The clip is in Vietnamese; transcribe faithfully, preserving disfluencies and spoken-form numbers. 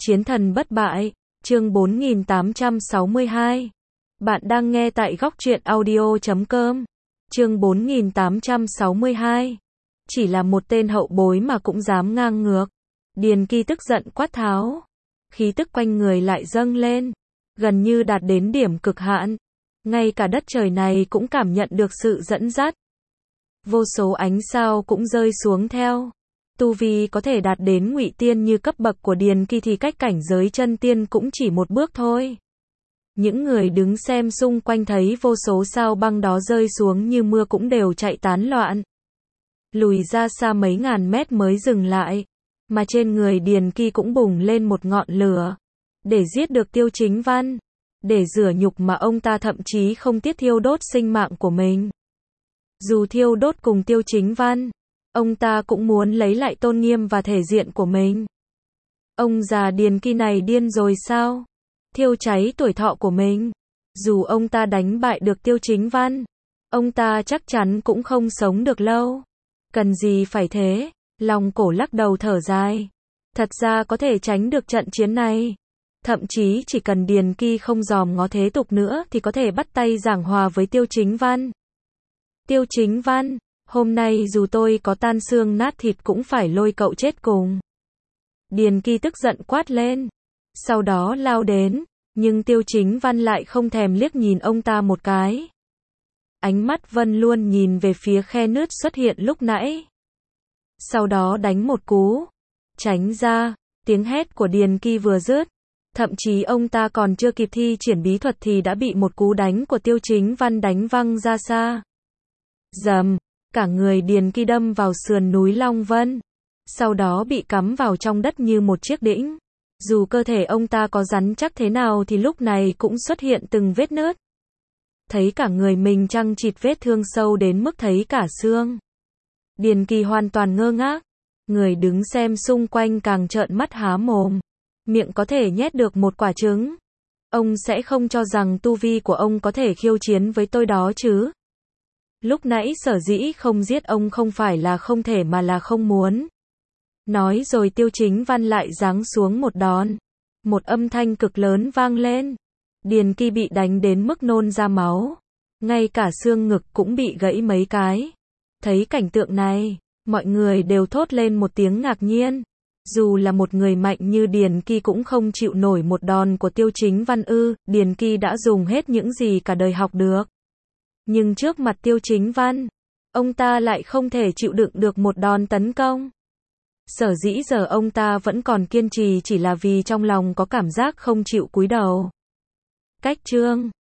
Chiến thần bất bại, chương bốn nghìn tám trăm sáu mươi hai. Bạn đang nghe tại góc truyện audio chấm com. Chương bốn nghìn tám trăm sáu mươi hai. Chỉ là một tên hậu bối mà cũng dám ngang ngược. Điền Kỳ tức giận quát tháo. Khí tức quanh người lại dâng lên, gần như đạt đến điểm cực hạn. Ngay cả đất trời này cũng cảm nhận được sự dẫn dắt. Vô số ánh sao cũng rơi xuống theo. Tu vi có thể đạt đến ngụy tiên như cấp bậc của Điền Kỳ thì cách cảnh giới chân tiên cũng chỉ một bước thôi. Những người đứng xem xung quanh thấy vô số sao băng đó rơi xuống như mưa cũng đều chạy tán loạn. Lùi ra xa mấy ngàn mét mới dừng lại. Mà trên người Điền Kỳ cũng bùng lên một ngọn lửa. Để giết được Tiêu Chính Văn. Để rửa nhục mà ông ta thậm chí không tiếc thiêu đốt sinh mạng của mình. Dù thiêu đốt cùng Tiêu Chính Văn, ông ta cũng muốn lấy lại tôn nghiêm và thể diện của mình. Ông già Điền Kỳ này điên rồi sao? Thiêu cháy tuổi thọ của mình. Dù ông ta đánh bại được Tiêu Chính Văn, ông ta chắc chắn cũng không sống được lâu. Cần gì phải thế? Lòng cổ lắc đầu thở dài. Thật ra có thể tránh được trận chiến này. Thậm chí chỉ cần Điền Kỳ không dòm ngó thế tục nữa thì có thể bắt tay giảng hòa với Tiêu Chính Văn. Tiêu Chính Văn, hôm nay dù tôi có tan xương nát thịt cũng phải lôi cậu chết cùng. Điền Kỳ tức giận quát lên. Sau đó lao đến, nhưng Tiêu Chính Văn lại không thèm liếc nhìn ông ta một cái. Ánh mắt vẫn luôn nhìn về phía khe nứt xuất hiện lúc nãy. Sau đó đánh một cú. Tránh ra, tiếng hét của Điền Kỳ vừa dứt. Thậm chí ông ta còn chưa kịp thi triển bí thuật thì đã bị một cú đánh của Tiêu Chính Văn đánh văng ra xa. Rầm, cả người Điền Kỳ đâm vào sườn núi Long Vân. Sau đó bị cắm vào trong đất như một chiếc đĩnh. Dù cơ thể ông ta có rắn chắc thế nào thì lúc này cũng xuất hiện từng vết nứt. Thấy cả người mình chằng chịt vết thương sâu đến mức thấy cả xương. Điền Kỳ hoàn toàn ngơ ngác. Người đứng xem xung quanh càng trợn mắt há mồm. Miệng có thể nhét được một quả trứng. Ông sẽ không cho rằng tu vi của ông có thể khiêu chiến với tôi đó chứ. Lúc nãy sở dĩ không giết ông không phải là không thể mà là không muốn. Nói rồi Tiêu Chính Văn lại giáng xuống một đòn. Một âm thanh cực lớn vang lên. Điền Kỳ bị đánh đến mức nôn ra máu. Ngay cả xương ngực cũng bị gãy mấy cái. Thấy cảnh tượng này, mọi người đều thốt lên một tiếng ngạc nhiên. Dù là một người mạnh như Điền Kỳ cũng không chịu nổi một đòn của Tiêu Chính Văn ư. Điền Kỳ đã dùng hết những gì cả đời học được. Nhưng trước mặt Tiêu Chính Văn, ông ta lại không thể chịu đựng được một đòn tấn công. Sở dĩ giờ ông ta vẫn còn kiên trì chỉ là vì trong lòng có cảm giác không chịu cúi đầu. Cách chương